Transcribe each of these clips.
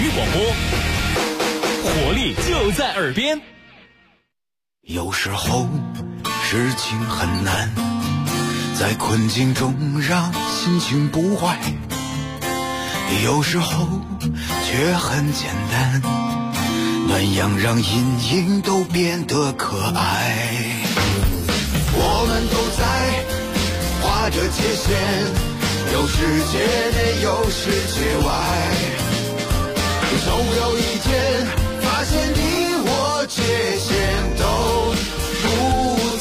育广播，活力就在耳边。 有时候事情很难，在困境中让心情不坏，有时候却很简单，暖阳让阴影都变得可爱。我们都在划着界限，有世界内有世界外，总有一天发现你我界限都不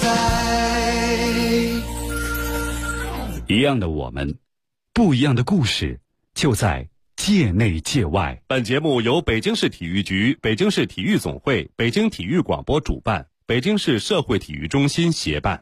在。 一样的我们，不一样的故事，就在界内界外。 本节目由北京市体育局、北京市体育总会、北京体育广播主办，北京市社会体育中心协办。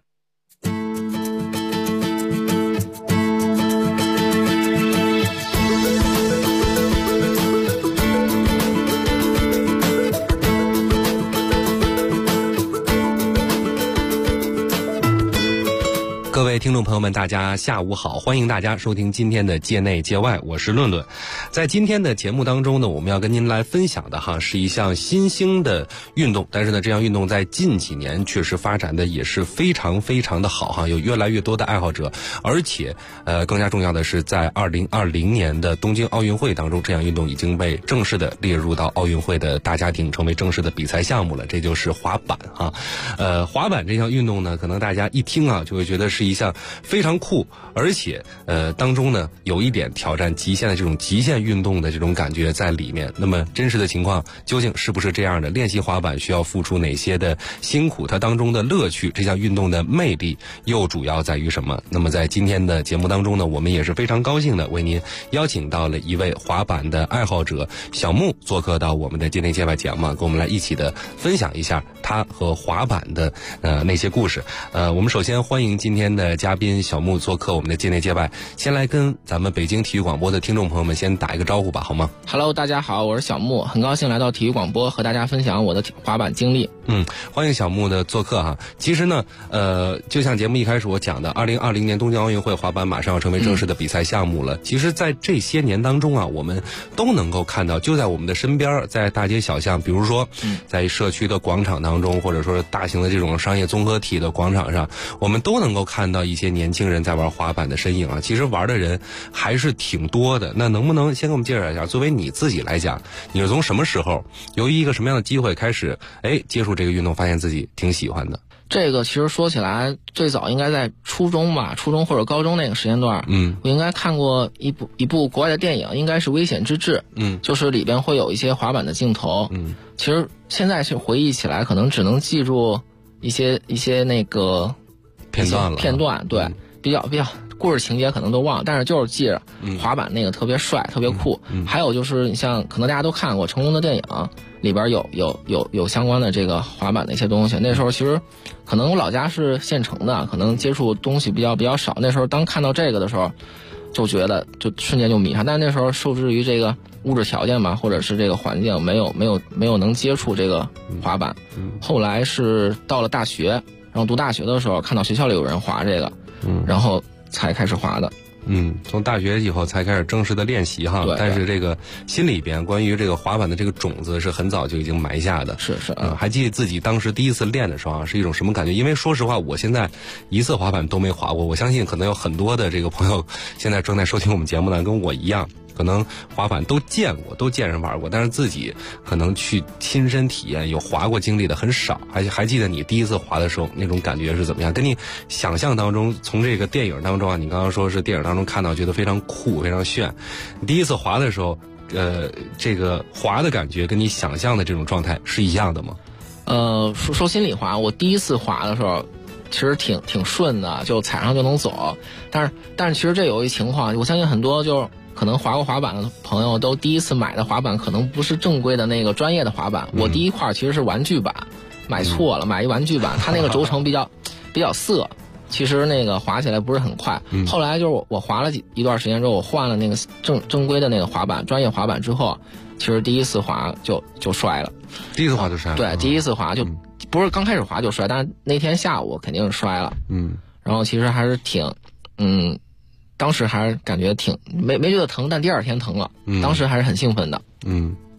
各位听众朋友们，大家下午好，欢迎大家收听今天的界内界外，我是论论。在今天的节目当中呢，我们要跟您来分享的是一项新兴的运动，但是呢，这项运动在近几年确实发展的也是非常非常的好有越来越多的爱好者，而且更加重要的是，在2020年的东京奥运会当中，这项运动已经被正式的列入到奥运会的大家庭，成为正式的比赛项目了，这就是滑板滑板这项运动呢，可能大家一听就会觉得是一项非常酷，而且当中呢有一点挑战极限的这种极限运动的这种感觉在里面。那么真实的情况究竟是不是这样的？练习滑板需要付出哪些的辛苦？它当中的乐趣，这项运动的魅力又主要在于什么？那么在今天的节目当中呢，我们也是非常高兴的为您邀请到了一位滑板的爱好者小木做客到我们的界内界外节目，跟我们来一起的分享一下他和滑板的那些故事。我们首先欢迎今天的嘉宾小木做客我们的界内界外，先来跟咱们北京体育广播的听众朋友们先打一个招呼吧，好吗？ Hello， 大家好，我是小木，很高兴来到体育广播和大家分享我的滑板经历。 欢迎小木的做客其实呢就像节目一开始我讲的，2020年东京奥运会滑板马上要成为正式的比赛项目了。其实在这些年当中我们都能够看到，就在我们的身边，在大街小巷，比如说在社区的广场当中，或者说大型的这种商业综合体的广场上，我们都能够看到一些年轻人在玩滑板的身影其实玩的人还是挺多的。那能不能先给我们介绍一下，作为你自己来讲，你是从什么时候由于一个什么样的机会开始接触这个运动，发现自己挺喜欢的？ 这个其实说起来最早应该在初中或者高中那个时间段我应该看过一部国外的电影，应该是《危险之至》就是里边会有一些滑板的镜头其实现在是回忆起来可能只能记住一些那个片段对比较故事情节可能都忘了，但是就是记着滑板那个特别帅特别酷还有就是你像可能大家都看过成龙的电影里边有相关的这个滑板的一些东西。那时候其实可能我老家是县城的，可能接触东西比较少，那时候当看到这个的时候就觉得就瞬间就迷上，但是那时候受制于这个物质条件或者是这个环境没有能接触这个滑板后来是到了大学，然后读大学的时候看到学校里有人滑这个然后才开始滑的。 从大学以后才开始正式的练习但是这个心里边关于这个滑板的这个种子是很早就已经埋下的。 是还记得自己当时第一次练的时候是一种什么感觉？因为说实话，我现在一次滑板都没滑过，我相信可能有很多的这个朋友现在正在收听我们节目呢，跟我一样。可能滑板都见过，都见人玩过，但是自己可能去亲身体验有滑过经历的很少。还记得你第一次滑的时候那种感觉是怎么样？跟你想象当中，从这个电影当中你刚刚说是电影当中看到觉得非常酷非常炫，你第一次滑的时候这个滑的感觉跟你想象的这种状态是一样的吗？ 说心里话，我第一次滑的时候其实挺顺的，就踩上就能走。但是其实这有一情况，我相信很多就是可能滑过滑板的朋友都第一次买的滑板可能不是正规的那个专业的滑板我第一块其实是玩具板，买错了买一玩具板，它那个轴承比较涩，其实那个滑起来不是很快后来就是我滑了一段时间之后，我换了那个正规的那个滑板，专业滑板之后，其实第一次滑就摔了。 第一次滑就摔了？ 对，第一次滑就不是刚开始滑就摔，但是那天下午肯定是摔了然后其实还是挺当时还是感觉挺没觉得疼，但第二天疼了当时还是很兴奋的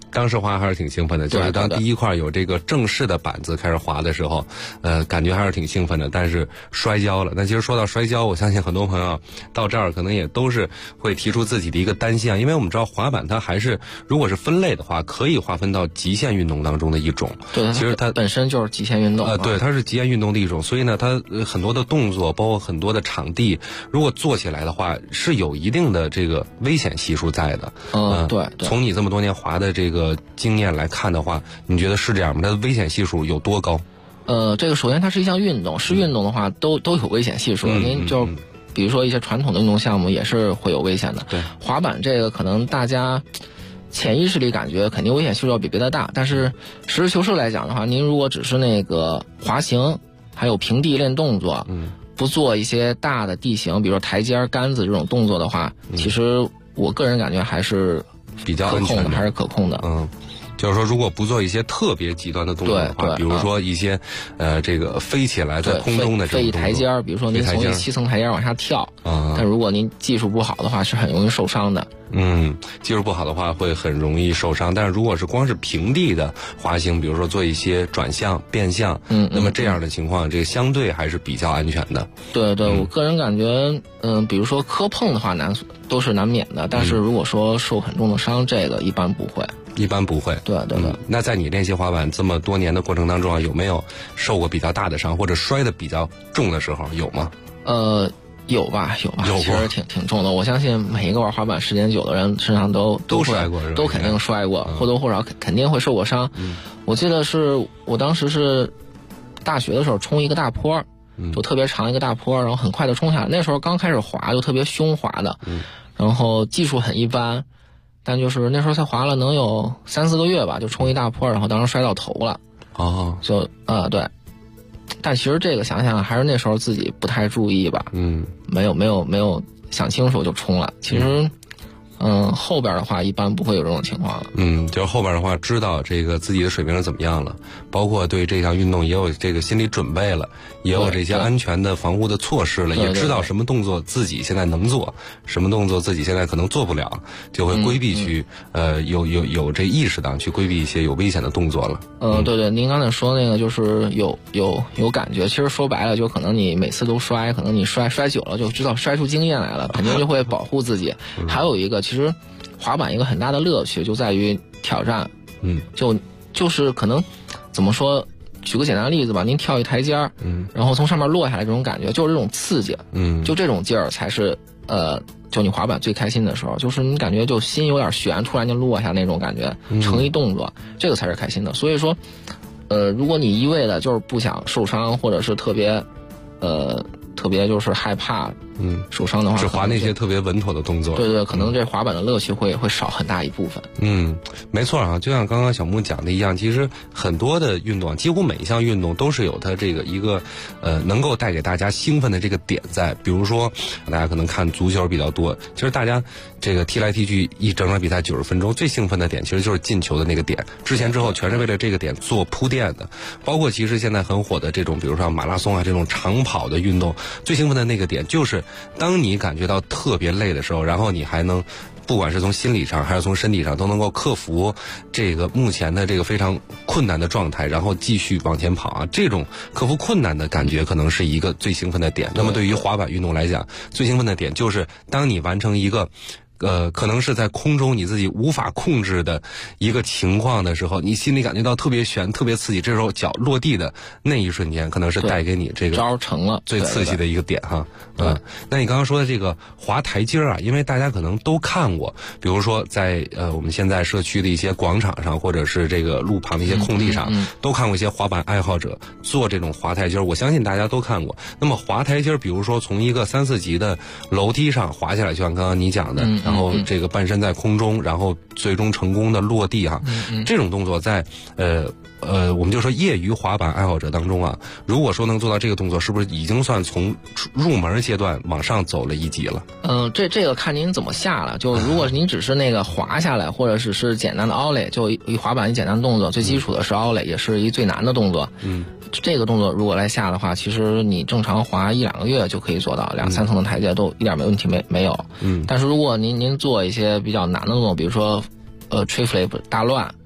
当时滑还是挺兴奋的，就是当第一块有这个正式的板子开始滑的时候，感觉还是挺兴奋的，但是摔跤了。那其实说到摔跤，我相信很多朋友到这儿可能也都是会提出自己的一个担心啊，因为我们知道滑板它还是如果是分类的话，可以划分到极限运动当中的一种。 对， 其实它本身就是极限运动。 对，它是极限运动的一种，所以呢，它很多的动作，包括很多的场地，如果做起来的话，是有一定的这个危险系数在的。 对。 从你这么多年滑的这个经验来看的话，你觉得是这样吗？它的危险系数有多高？ 这个首先它是一项运动，是运动的话都有危险系数。您就比如说一些传统的运动项目也是会有危险的。 对， 滑板这个可能大家潜意识里感觉肯定危险系数要比别的大，但是实事求是来讲的话，您如果只是那个滑行，还有平地练动作，不做一些大的地形，比如说台阶、杆子这种动作的话，其实我个人感觉还是比较安全的， 还是可控的。 就是说，如果不做一些特别极端的动作的话，比如说一些这个飞起来在空中的这种动作， 飞台阶，比如说您从7层台阶往下跳，但如果您技术不好的话，是很容易受伤的。 技术不好的话会很容易受伤，但是如果是光是平地的滑行，比如说做一些转向、变向，那么这样的情况，这个相对还是比较安全的。 对，我个人感觉，比如说磕碰的话都是难免的，但是如果说受很重的伤，这个一般不会。对。 那在你练习滑板这么多年的过程当中啊，有没有受过比较大的伤，或者摔得比较重的时候，有吗？ 有吧，其实挺重的。我相信每一个玩滑板时间久的人身上都摔过， 都肯定摔过，或多或少肯定会受过伤。我记得是我当时是大学的时候冲一个大坡，就特别长一个大坡，然后很快的冲下来。那时候刚开始滑就特别凶滑的，然后技术很一般，但就是那时候才滑了能有3-4个月吧，就冲一大坡，然后当时摔到头了。对。但其实这个想想还是那时候自己不太注意吧，没有想清楚就冲了。其实，后边的话一般不会有这种情况了。 就是后边的话知道这个自己的水平是怎么样了，包括对这项运动也有这个心理准备了，也有这些安全的防护的措施了，也知道什么动作自己现在能做，什么动作自己现在可能做不了，就会规避去有这意识的去规避一些有危险的动作了。 对，您刚才说那个就是有感觉，其实说白了就可能你每次都摔，可能你摔久了就知道摔出经验来了，肯定就会保护自己。还有一个其实滑板一个很大的乐趣就在于挑战，就是可能怎么说，举个简单的例子吧，您跳一台阶儿，然后从上面落下来这种感觉，就是这种刺激，就这种劲儿才是就你滑板最开心的时候，就是你感觉就心有点悬，突然就落下那种感觉，成一动作，这个才是开心的。所以说，如果你一味的就是不想受伤，或者是特别就是害怕受伤的话， 只滑那些特别稳妥的动作。 对，可能这滑板的乐趣会少很大一部分。 没错啊，就像刚刚小木讲的一样，其实很多的运动，几乎每一项运动都是有它这个一个能够带给大家兴奋的这个点在。比如说大家可能看足球比较多，其实大家这个踢来踢去一整场比赛90分钟，最兴奋的点其实就是进球的那个点，之前之后全是为了这个点做铺垫的。包括其实现在很火的这种比如说马拉松啊这种长跑的运动，最兴奋的那个点就是当你感觉到特别累的时候，然后你还能不管是从心理上还是从身体上都能够克服这个目前的这个非常困难的状态，然后继续往前跑啊，这种克服困难的感觉可能是一个最兴奋的点。那么对于滑板运动来讲，最兴奋的点就是当你完成一个可能是在空中你自己无法控制的一个情况的时候，你心里感觉到特别悬特别刺激，这时候脚落地的那一瞬间可能是带给你这个招成了最刺激的一个点哈。那你刚刚说的这个滑台阶啊，因为大家可能都看过，比如说在我们现在社区的一些广场上，或者是这个路旁的一些空地上，都看过一些滑板爱好者做这种滑台阶，我相信大家都看过。那么滑台阶比如说从一个3-4级的楼梯上滑下来，就像刚刚你讲的，然后这个半身在空中，然后最终成功的落地哈，这种动作在我们就说业余滑板爱好者当中啊，如果说能做到这个动作，是不是已经算从入门阶段往上走了一级了？ 这个看您怎么下了。就如果您只是那个滑下来，或者是简单的奥雷，就一滑板一简单的动作，最基础的是奥雷，也是一最难的动作。这个动作如果来下的话，其实你正常滑1-2个月就可以做到，2-3层的台阶都一点没问题没有。但是如果您做一些比较难的动作，比如说tree flip 大乱，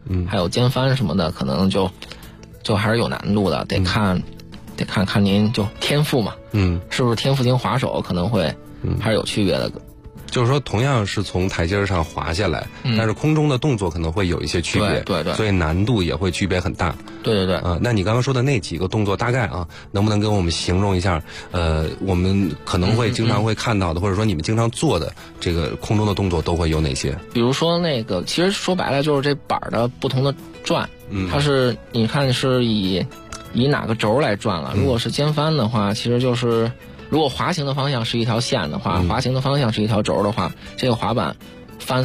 还有肩翻什么的，可能就还是有难度的，得看您就天赋嘛，是不是天赋型滑手可能会还是有区别的。 就是说，同样是从台阶上滑下来，但是空中的动作可能会有一些区别， 对， 所以难度也会区别很大。 对。 那你刚刚说的那几个动作，大概能不能跟我们形容一下？我们可能会经常会看到的，或者说你们经常做的这个空中的动作都会有哪些？ 比如说那个，其实说白了就是这板的不同的转，它是你看是以哪个轴来转了。如果是肩翻的话，其实就是。如果滑行的方向是一条线的话，滑行的方向是一条轴的话，这个滑板翻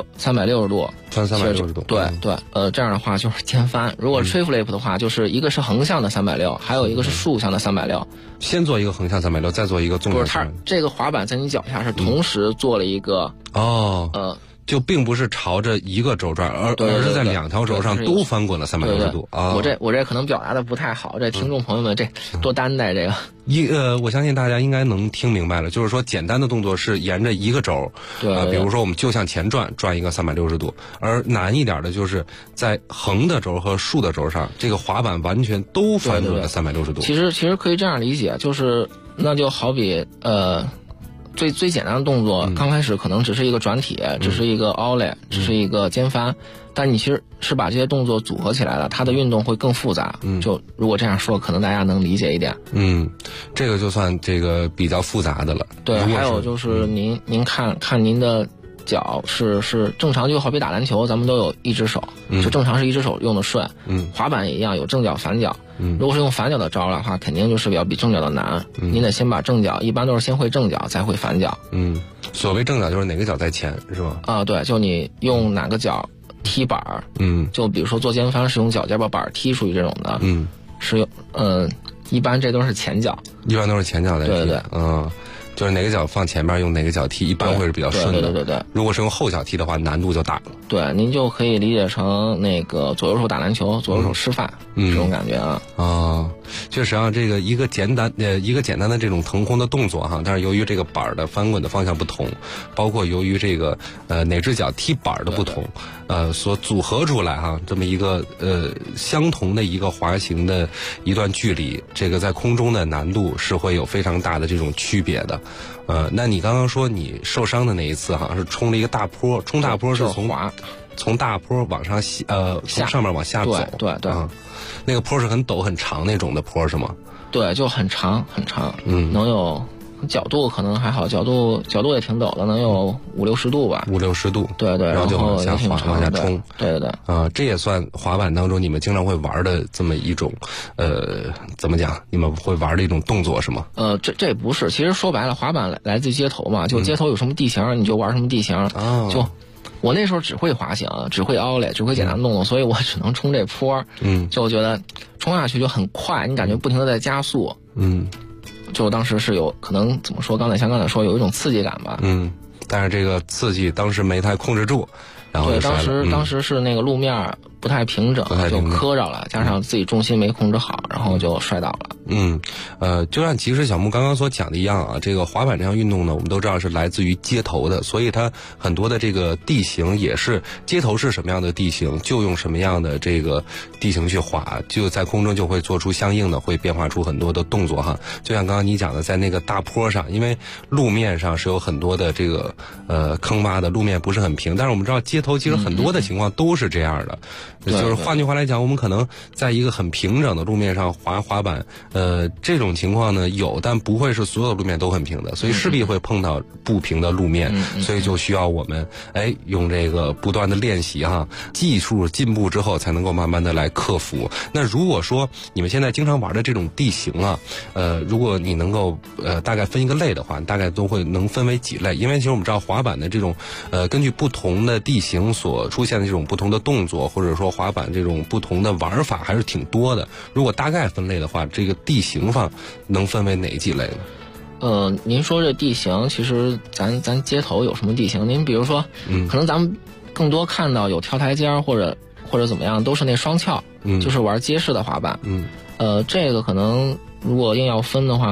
360度， 翻360度， 对，这样的话就是肩翻。如果 tree flip 的话，就是一个是横向的360，还有一个是竖向的360。 先做一个横向360，再做一个纵向。 不是，它这个滑板在你脚下是同时做了一个就并不是朝着一个轴转，而是在两条轴上都翻滚了360度啊！ 我这可能表达的不太好，这听众朋友们这多担待这个。 我相信大家应该能听明白了，就是说简单的动作是沿着一个轴，比如说我们就向前转一个360度，而难一点的就是在横的轴和竖的轴上，这个滑板完全都翻滚了360度。 其实可以这样理解，就是那就好比最简单的动作，刚开始可能只是一个转体，只是一个 ollie，只是一个肩翻，但你其实是把这些动作组合起来了，它的运动会更复杂。就如果这样说，可能大家能理解一点。 这个就算这个比较复杂的了。 对，还有就是您看您的脚是正常，就好比打篮球，咱们都有一只手，就正常是一只手用的顺。滑板也一样，有正脚反脚。如果是用反脚的招的话，肯定就是要比正脚的难。您得先把正脚，一般都是先会正脚，再会反脚。 所谓正脚就是哪个脚在前，是吧？ 对，就你用哪个脚踢板儿。就比如说做肩翻是用脚尖把板踢出去这种的。是用一般这都是前脚。一般都是前脚在踢。对。 就是哪个脚放前面，用哪个脚踢，一般会是比较顺的。 对。 如果是用后脚踢的话，难度就大了。 对，您就可以理解成那个左右手打篮球，左右手吃饭这种感觉啊。 确实这个一个简单的这种腾空的动作但是由于这个板的翻滚的方向不同，包括由于这个哪只脚踢板的不同，所组合出来这么一个相同的一个滑行的一段距离，这个在空中的难度是会有非常大的这种区别的。那你刚刚说你受伤的那一次是冲了一个大坡，冲大坡是从大坡往上从上面往下走。 对。 那个坡是很陡很长那种的坡是吗？ 对，就很长很长。能有角度可能还好，角度也挺陡的，能有50-60度吧。 50-60度。对， 然后就往下滑，往下冲。 对。 这也算滑板当中你们经常会玩的这么一种怎么讲？你们会玩的一种动作是吗？ 这不是，其实说白了，滑板来自街头嘛，就街头有什么地形你就玩什么地形。就我那时候只会滑行，只会奥莱，只会简单动作，所以我只能冲这坡。就我觉得冲下去就很快，你感觉不停的在加速。就当时是有可能怎么说？像刚才说有一种刺激感吧。 但是这个刺激当时没太控制住，然后对，当时是那个路面不太平整，就磕着了，加上自己重心没控制好，然后就摔倒了。 就像其实小木刚刚所讲的一样这个滑板这项运动呢，我们都知道是来自于街头的，所以它很多的这个地形也是街头是什么样的地形，就用什么样的这个地形去滑，就在空中就会做出相应的，会变化出很多的动作就像刚刚你讲的，在那个大坡上，因为路面上是有很多的这个坑洼的，路面不是很平，但是我们知道街头其实很多的情况都是这样的。就是换句话来讲，我们可能在一个很平整的路面上滑板，这种情况呢有，但不会是所有的路面都很平的，所以势必会碰到不平的路面，所以就需要我们用这个不断的练习技术进步之后才能够慢慢的来克服。那如果说你们现在经常玩的这种地形如果你能够大概分一个类的话，大概都会能分为几类，因为其实我们知道滑板的这种根据不同的地形所出现的这种不同的动作，或者说滑板这种不同的玩法还是挺多的。如果大概分类的话，这个地形上能分为哪几类呢？ 您说这地形，其实咱街头有什么地形？您比如说，可能咱们更多看到有跳台阶或者怎么样，都是那双翘，就是玩街式的滑板。这个可能如果硬要分的话，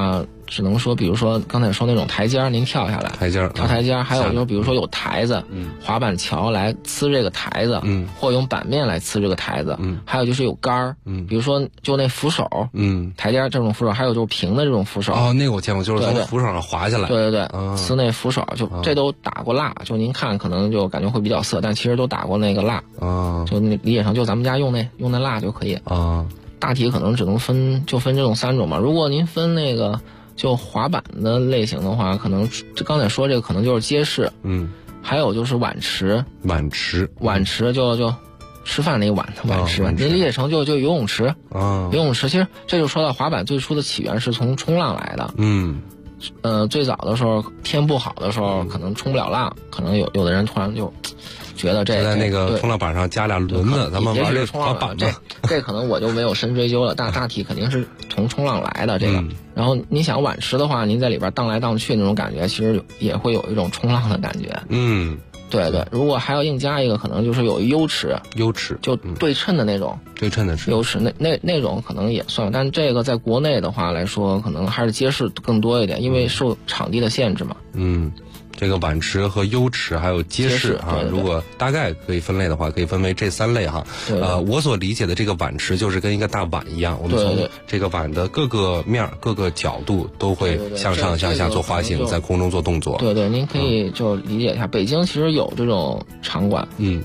只能说，比如说刚才说那种台阶儿，您跳下来，跳台阶儿，还有就是比如说有台子，滑板桥来呲这个台子，或用板面来呲这个台子，还有就是有杆儿，比如说就那扶手，台阶儿这种扶手，还有就是平的这种扶手。 哦，那个我见过，就是从扶手上滑下来。 对，呲那扶手，就这都打过蜡，就您看可能就感觉会比较涩，但其实都打过那个蜡，就那理解成就咱们家用那蜡就可以。大体可能只能分这种3种嘛。如果您分那个就滑板的类型的话，可能这刚才说这个可能就是街式，还有就是碗池就吃饭那个碗的碗池，您理解成就游泳池。游泳池其实这就说到滑板最初的起源是从冲浪来的。最早的时候天不好的时候，可能冲不了浪，可能有的人突然就觉得这在那个冲浪板上加俩轮子，咱们玩这滑板吧。 这可能我就没有深追究了，大体肯定是从冲浪来的这个。然后你想碗池的话，您在里边荡来荡去那种感觉，其实也会有一种冲浪的感觉。对，如果还要硬加一个，可能就是有优池就对称的那种，优池那种可能也算，但这个在国内的话来说，可能还是街式更多一点，因为受场地的限制嘛。 这个碗池和优池还有街式啊，如果大概可以分类的话，可以分为这3类哈。我所理解的这个碗池就是跟一个大碗一样，我们从这个碗的各个面各个角度都会向上向下做滑行，在空中做动作。对， 您可以就理解一下，北京其实有这种场馆。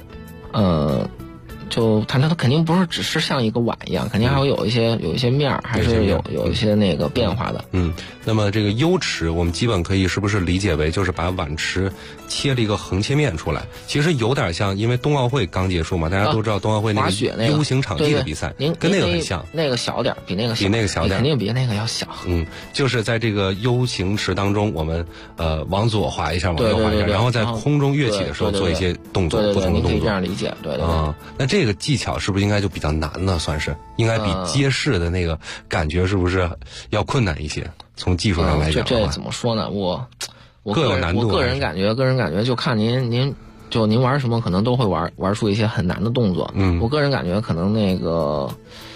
就它肯定不是只是像一个碗一样，肯定还会有一些面儿，还是有一些那个变化的。 那么这个优池，我们基本可以是不是理解为就是把碗池切了一个横切面出来？其实有点像，因为冬奥会刚结束嘛，大家都知道冬奥会那个 U 型场地的比赛，跟那个很像。 那个小点，比那个小点，肯定比那个要小。 就是在这个 U 型池当中，我们往左滑一下，往右滑一下，然后在空中跃起的时候做一些动作，不同的动作。 你可以这样理解，对。 那这个技巧是不是应该就比较难呢？算是应该比街式的那个感觉是不是要困难一些？从技术上来讲， 这怎么说呢？我各有难度。 我个人感觉就看您玩什么，可能都会玩出一些很难的动作。我个人感觉可能那个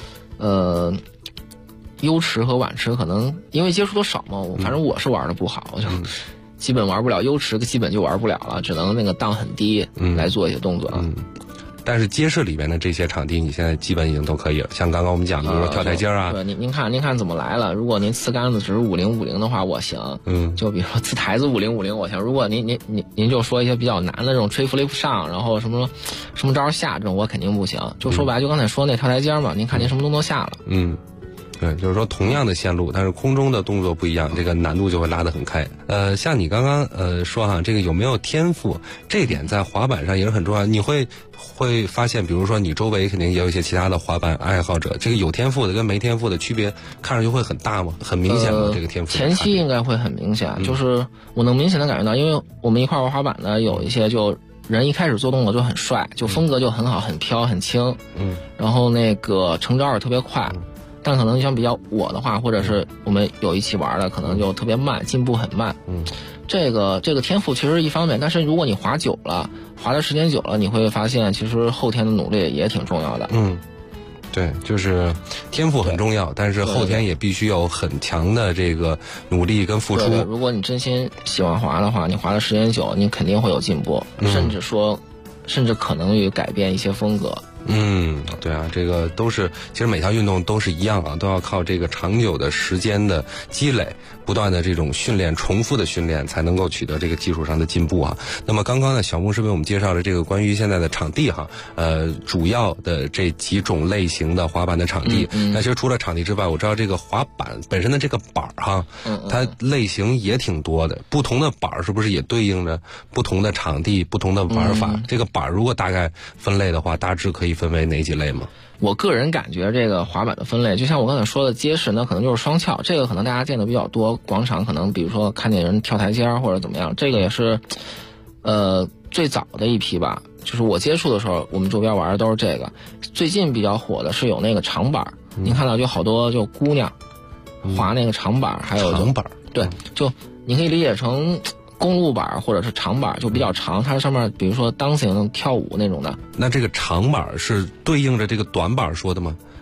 优池和碗池可能因为接触的少嘛，反正我是玩的不好，我就基本玩不了优池，基本就玩不了了，只能那个荡很低来做一些动作。 但是街市里面的这些场地，你现在基本已经都可以了。像刚刚我们讲的，比如说跳台阶啊。 对，您看怎么来了？如果您呲杆子只是5050的话，我行。就比如说呲台子5050，我行。如果您就说一些比较难的这种吹 flip 上，然后什么招下这种，我肯定不行。就说白了，就刚才说那跳台阶嘛，您看您什么动作下了。 对，就是说同样的线路，但是空中的动作不一样，这个难度就会拉得很开。像你刚刚说哈，这个有没有天赋，这点在滑板上也是很重要。你会发现，比如说你周围肯定也有一些其他的滑板爱好者，这个有天赋的跟没天赋的区别，看上去会很大吗？很明显吗？这个天赋前期应该会很明显，就是我能明显的感觉到，因为我们一块玩滑板的有一些就人一开始做动作就很帅，就风格就很好，很飘很轻，然后那个成招也特别快。但可能相比较我的话，或者是我们有一起玩的，可能就特别慢，进步很慢。这个天赋其实是一方面，但是如果你滑久了，滑的时间久了，你会发现其实后天的努力也挺重要的。 对，就是天赋很重要，但是后天也必须有很强的这个努力跟付出。 对，如果你真心喜欢滑的话，你滑的时间久，你肯定会有进步，甚至可能于改变一些风格。 对啊，这个都是，其实每项运动都是一样啊，都要靠这个长久的时间的积累，不断的这种训练，重复的训练，才能够取得这个技术上的进步啊。那么刚刚呢，小牧师为我们介绍了这个关于现在的场地哈，主要的这几种类型的滑板的场地。那其实除了场地之外，我知道这个滑板本身的这个板哈，它类型也挺多的，不同的板是不是也对应着不同的场地、不同的玩法？这个板如果大概分类的话，大致可以分为哪几类吗？ 我个人感觉这个滑板的分类，就像我刚才说的街式，那可能就是双翘，这个可能大家见的比较多。广场可能比如说看见人跳台阶或者怎么样，这个也是最早的一批吧。就是我接触的时候，我们周边玩的都是这个。最近比较火的是有那个长板，您看到就好多就姑娘滑那个长板，还有长板， 对，就你可以理解成公路板或者是长板，就比较长，它上面比如说 dancing 跳舞那种的。 那这个长板是对应着这个短板说的吗？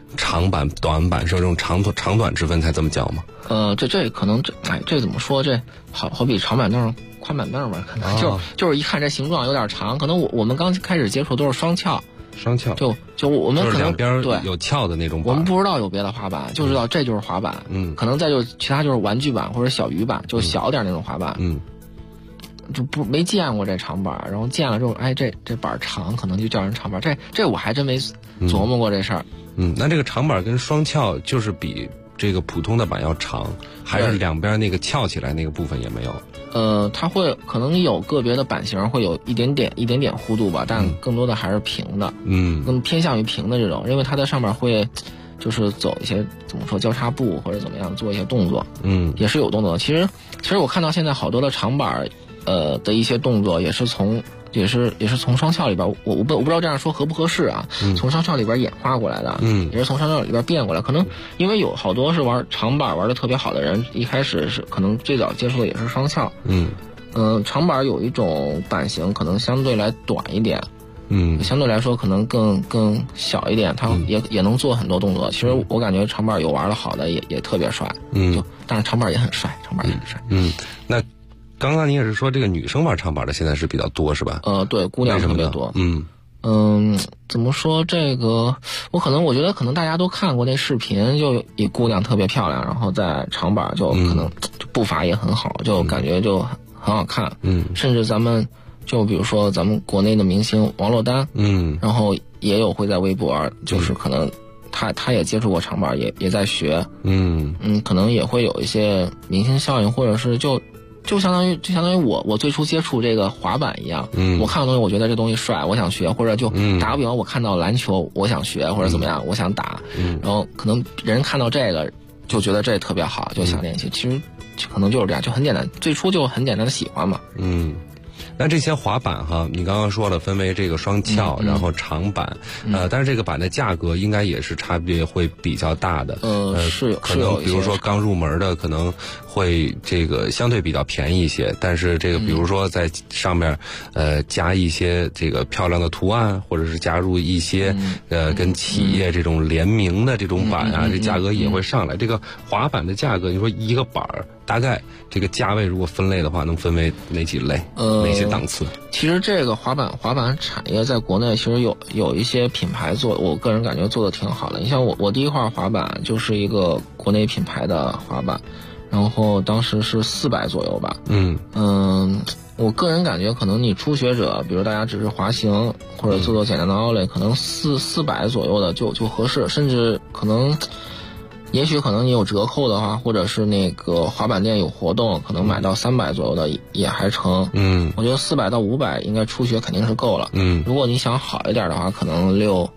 长板、短板是有这种长短之分才这么叫吗？ 这可能这怎么说？这好比长板凳、宽板凳吧，可能就是一看这形状有点长，可能我们刚开始接触都是双翘，就我们可能两边对有翘的那种板， 我们不知道有别的滑板，就知道这就是滑板，可能再就其他就是玩具板或者小鱼板，就小点那种滑板，就没见过这长板，然后见了之后，这板长，可能就叫人长板，这我还真没琢磨过这事儿。 那这个长板跟双翘就是比这个普通的板要长，还是两边那个翘起来那个部分也没有？ 它会可能有个别的板型会有一点点弧度吧，但更多的还是平的，更偏向于平的这种，因为它在上面会就是走一些怎么说交叉步或者怎么样做一些动作，也是有动作的。其实我看到现在好多的长板的一些动作也是从双翘里边，我不知道这样说合不合适啊？从双翘里边演化过来的，也是从双翘里边变过来。可能因为有好多是玩长板玩的特别好的人，一开始是可能最早接触的也是双翘。长板有一种板型可能相对来短一点，相对来说可能更小一点，它也能做很多动作。其实我感觉长板有玩的好的也特别帅，但是长板也很帅， 那刚刚你也是说这个女生玩长板的现在是比较多是吧？ 对，姑娘特别多。怎么说这个？我觉得可能大家都看过那视频，就一姑娘特别漂亮，然后在长板就可能就步伐也很好，就感觉就很好看。甚至咱们就比如说咱们国内的明星王珞丹，然后也有会在微博玩，就是可能他也接触过长板，也在学。可能也会有一些明星效应，或者是就相当于我最初接触这个滑板一样，我看到东西我觉得这东西帅，我想学，或者就打个比方，我看到篮球我想学或者怎么样，我想打，然后可能人看到这个就觉得这特别好，就想练习。其实可能就是这样，就很简单，最初就很简单的喜欢嘛。 那这些滑板哈，你刚刚说了分为这个双翘，然后长板，但是这个板的价格应该也是差别会比较大的。 是有， 可能比如说刚入门的可能会这个相对比较便宜一些，但是这个比如说在上面加一些这个漂亮的图案，或者是加入一些跟企业这种联名的这种板啊，这价格也会上来。这个滑板的价格，你说一个板大概这个价位如果分类的话，能分为哪几类？哪些档次？ 其实这个滑板产业在国内其实有一些品牌做，我个人感觉做的挺好的。你像我第一块滑板就是一个国内品牌的滑板，然后当时是400左右吧。我个人感觉可能你初学者，比如大家只是滑行或者做简单的奥类，可能400左右的就合适，甚至也许可能你有折扣的话，或者是那个滑板店有活动，可能买到300左右的也还成。我觉得400到500应该初学肯定是够了。如果你想好一点的话，可能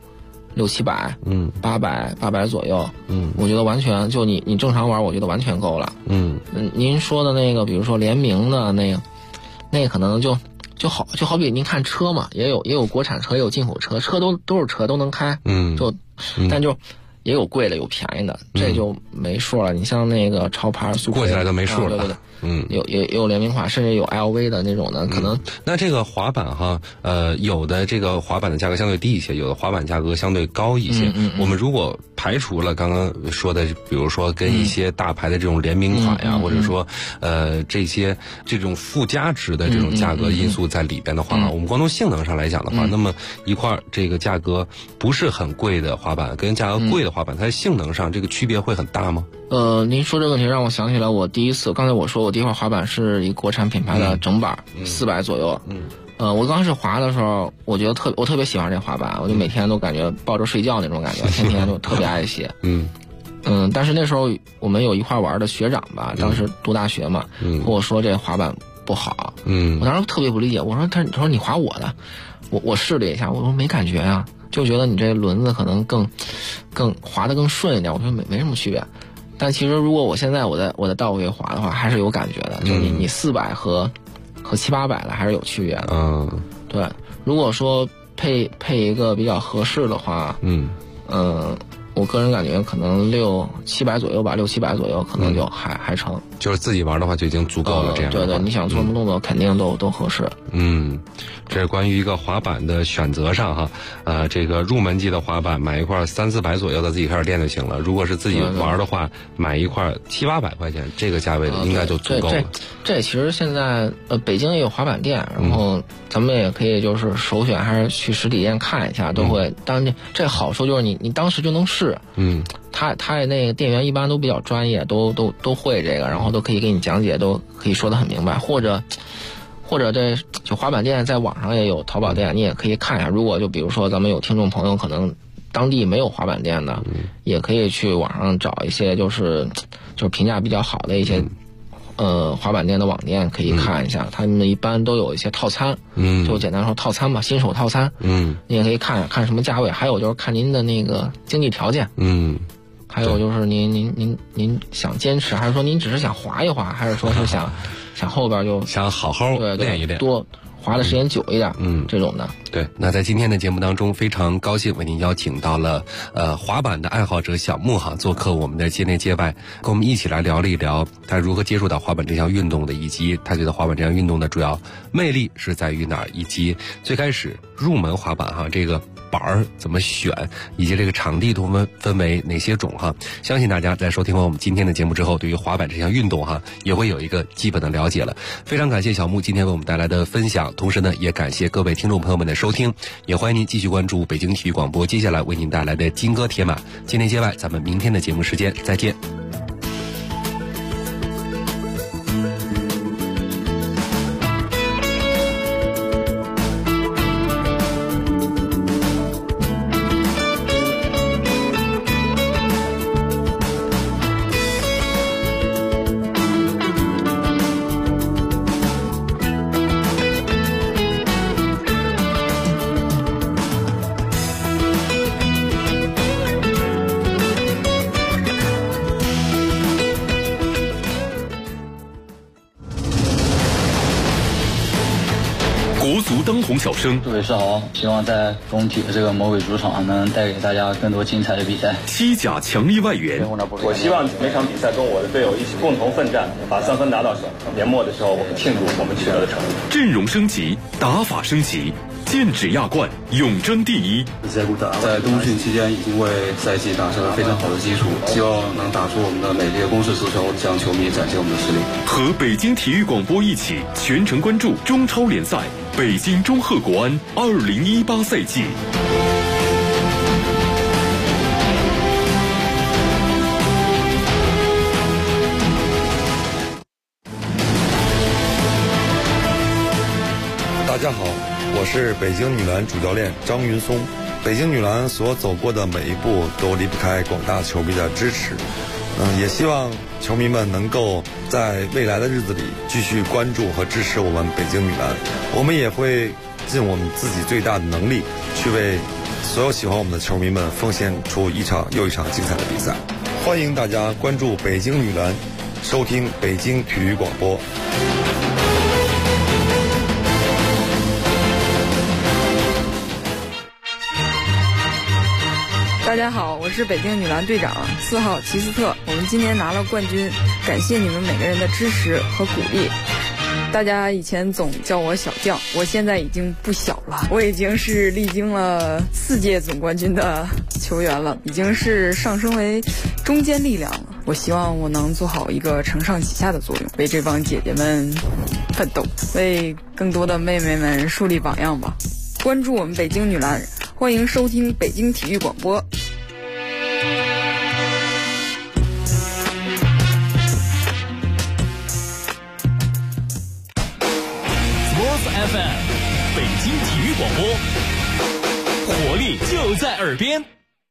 600-700、800左右。我觉得完全就你正常玩，我觉得完全够了。您说的那个，比如说联名的那个可能就好比您看车嘛，也有国产车，也有进口车，车都是车都能开。但就也有贵的有便宜的，这就没数了。你像那个潮牌速过起来都没数了。 对，也有联名款，甚至有 LV 的那种的，可能。 那这个滑板哈，有的这个滑板的价格相对低一些，有的滑板价格相对高一些。我们如果排除了刚刚说的，比如说跟一些大牌的这种联名款呀，或者说这种附加值的这种价格因素在里边的话，我们光从性能上来讲的话，那么一块这个价格不是很贵的滑板跟价格贵的滑板，它在性能上这个区别会很大吗？ 您说这个问题让我想起来，我第一次，刚才我说我第一块滑板是一国产品牌的整板，400左右。我刚开始滑的时候，我觉得我特别喜欢这滑板，我就每天都感觉抱着睡觉那种感觉，天天就特别爱惜。但是那时候我们有一块玩的学长吧，当时读大学嘛，跟我说这滑板不好。我当时特别不理解，我说他说你滑我的，我试了一下，我说没感觉啊，就觉得你这轮子可能更滑得更顺一点，我说没什么区别。但其实如果我现在我在道位滑的话，还是有感觉的，就你400和700-800的还是有区别的。对，如果说配一个比较合适的话， 我个人感觉可能600-700左右吧，600-700左右可能就还成。 就是自己玩的话就已经足够了，这样对，你想做什么动作肯定都合适。 这是关于一个滑板的选择上哈，这个入门级的滑板买一块300-400左右的自己开始练就行了。如果是自己玩的话，买一块700-800块钱这个价位的应该就足够了。 这其实现在北京也有滑板店，然后咱们也可以就是首选还是去实体店看一下，都会。当然这好处就是你当时就能试。他那个店员一般都比较专业，都会这个，然后都可以给你讲解，都可以说得很明白。或者这就滑板店在网上也有，淘宝店你也可以看一下。如果就比如说咱们有听众朋友可能当地没有滑板店的，也可以去网上找一些就是评价比较好的一些滑板店的网店可以看一下，他们一般都有一些套餐，就简单说套餐吧，新手套餐，你也可以看什么价位，还有就是看您的那个经济条件，还有就是您想坚持，还是说您只是想滑一滑，还是说是想后边就想好好练一练， 多滑的时间久一点，这种的。 对，那在今天的节目当中，非常高兴为您邀请到了滑板的爱好者小木做客我们的街内街外，跟我们一起来聊一聊他如何接触到滑板这项运动的，以及他觉得滑板这项运动的主要魅力是在于哪儿，以及最开始入门滑板这个板儿怎么选，以及这个场地都分为哪些种相信大家在收听完我们今天的节目之后，对于滑板这项运动也会有一个基本的了解了。非常感谢小木今天为我们带来的分享，同时呢也感谢各位听众朋友们的收听，也欢迎您继续关注北京体育广播接下来为您带来的金戈铁马街内街外，咱们明天的节目时间再见。 灯红小生， 各位是好，希望在工体的这个魔鬼主场能带给大家更多精彩的比赛。 西甲强力外援， 我希望每场比赛跟我的队友一起共同奋战，把3分拿到手。年末的时候，我们庆祝我们取得的成绩。 阵容升级，打法升级，剑指亚冠，永争第一。 在冬训期间已经为赛季打下了非常好的基础，希望能打出我们的美丽的攻势足球，向球迷展现我们的实力。 和北京体育广播一起全程关注中超联赛北京中赫国安2018赛季。 大家好，我是北京女篮主教练张云松。北京女篮所走过的每一步都离不开广大球迷的支持。也希望球迷们能够在未来的日子里继续关注和支持我们北京女篮。我们也会尽我们自己最大的能力，去为所有喜欢我们的球迷们奉献出一场又一场精彩的比赛。欢迎大家关注北京女篮，收听北京体育广播。 大家好，我是北京女篮队长4号齐斯特。我们今年拿了冠军，感谢你们每个人的支持和鼓励。大家以前总叫我小将，我现在已经不小了，我已经是历经了4届总冠军的球员了，已经是上升为中坚力量了。我希望我能做好一个承上启下的作用，为这帮姐姐们奋斗，为更多的妹妹们树立榜样吧。关注我们北京女篮，欢迎收听北京体育广播。 FM 北京体育广播，活力就在耳边。